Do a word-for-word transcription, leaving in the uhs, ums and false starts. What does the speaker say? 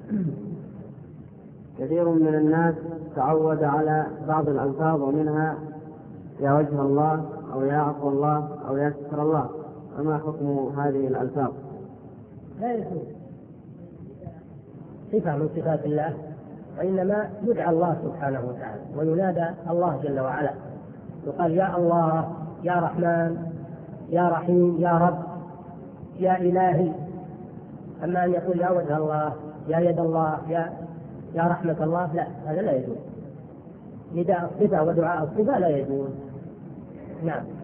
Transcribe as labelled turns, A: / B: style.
A: كثير من الناس تعود على بعض الألفاظ ومنها يا وجه الله أو يا عفو الله أو يا ستر الله، فما حكم هذه الألفاظ؟
B: لا يجوز صفة من صفات الله، وإنما يدعى الله سبحانه وتعالى وينادى الله جل وعلا، يقال يا الله، يا رحمن، يا رحيم، يا رب، يا إلهي. أما أن يقول يا وجه الله، يا يد الله، يا يا رحمة الله، لا، هذا لا يجوز. نداء الصفة ودعاء الصفة لا يجوز. نعم.